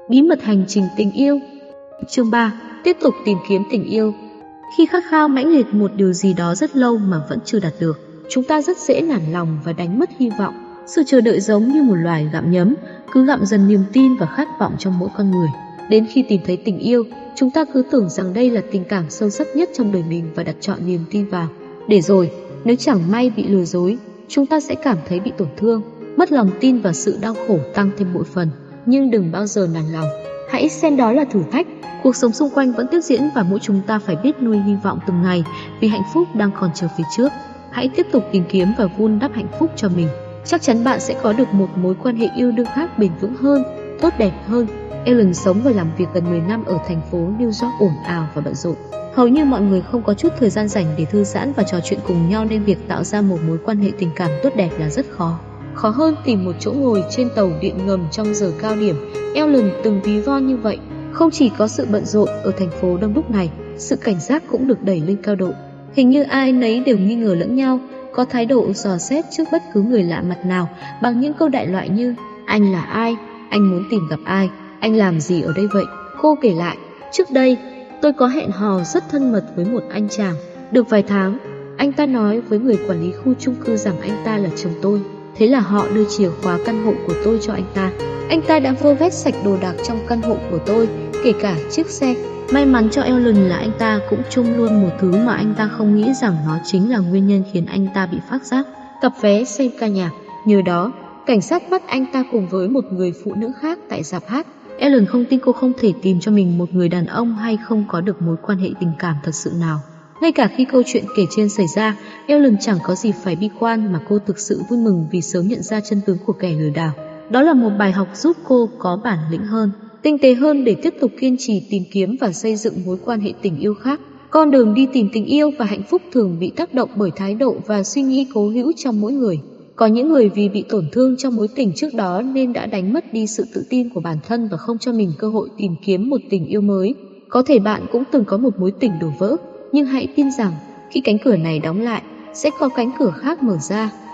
Bí mật hành trình tình yêu. Chương 3. Tiếp tục tìm kiếm tình yêu. Khi khát khao mãnh liệt một điều gì đó rất lâu mà vẫn chưa đạt được, chúng ta rất dễ nản lòng và đánh mất hy vọng. Sự chờ đợi giống như một loài gặm nhấm, cứ gặm dần niềm tin và khát vọng trong mỗi con người. Đến khi tìm thấy tình yêu, chúng ta cứ tưởng rằng đây là tình cảm sâu sắc nhất trong đời mình và đặt trọn niềm tin vào. Để rồi, nếu chẳng may bị lừa dối, chúng ta sẽ cảm thấy bị tổn thương, mất lòng tin và sự đau khổ tăng thêm bội phần. Nhưng đừng bao giờ nản lòng. Hãy xem đó là thử thách. Cuộc sống xung quanh vẫn tiếp diễn và mỗi chúng ta phải biết nuôi hy vọng từng ngày, vì hạnh phúc đang còn chờ phía trước. Hãy tiếp tục tìm kiếm và vun đắp hạnh phúc cho mình. Chắc chắn bạn sẽ có được một mối quan hệ yêu đương khác bền vững hơn, tốt đẹp hơn. Ellen sống và làm việc gần 10 năm ở thành phố New York ồn ào và bận rộn. Hầu như mọi người không có chút thời gian rảnh để thư giãn và trò chuyện cùng nhau, nên việc tạo ra một mối quan hệ tình cảm tốt đẹp là rất khó. Khó hơn tìm một chỗ ngồi trên tàu điện ngầm trong giờ cao điểm. Ellen từng ví von như vậy. Không chỉ có sự bận rộn ở thành phố đông đúc này, sự cảnh giác cũng được đẩy lên cao độ. Hình như ai nấy đều nghi ngờ lẫn nhau, có thái độ dò xét trước bất cứ người lạ mặt nào bằng những câu đại loại như: anh là ai? Anh muốn tìm gặp ai? Anh làm gì ở đây vậy? Cô kể lại: trước đây, tôi có hẹn hò rất thân mật với một anh chàng. Được vài tháng, anh ta nói với người quản lý khu chung cư rằng anh ta là chồng tôi. Thế là họ đưa chìa khóa căn hộ của tôi cho anh ta. Anh ta đã vơ vét sạch đồ đạc trong căn hộ của tôi, kể cả chiếc xe. May mắn cho Ellen là anh ta cũng chung luôn một thứ mà anh ta không nghĩ rằng nó chính là nguyên nhân khiến anh ta bị phát giác: cặp vé xem ca nhạc. Nhờ đó, cảnh sát bắt anh ta cùng với một người phụ nữ khác tại rạp hát. Ellen không tin cô không thể tìm cho mình một người đàn ông hay không có được mối quan hệ tình cảm thật sự nào. Ngay cả khi câu chuyện kể trên xảy ra, Ellen chẳng có gì phải bi quan, mà cô thực sự vui mừng vì sớm nhận ra chân tướng của kẻ lừa đảo. Đó là một bài học giúp cô có bản lĩnh hơn, tinh tế hơn để tiếp tục kiên trì tìm kiếm và xây dựng mối quan hệ tình yêu khác. Con đường đi tìm tình yêu và hạnh phúc thường bị tác động bởi thái độ và suy nghĩ cố hữu trong mỗi người. Có những người vì bị tổn thương trong mối tình trước đó nên đã đánh mất đi sự tự tin của bản thân và không cho mình cơ hội tìm kiếm một tình yêu mới. Có thể bạn cũng từng có một mối tình đổ vỡ, nhưng hãy tin rằng khi cánh cửa này đóng lại, sẽ có cánh cửa khác mở ra.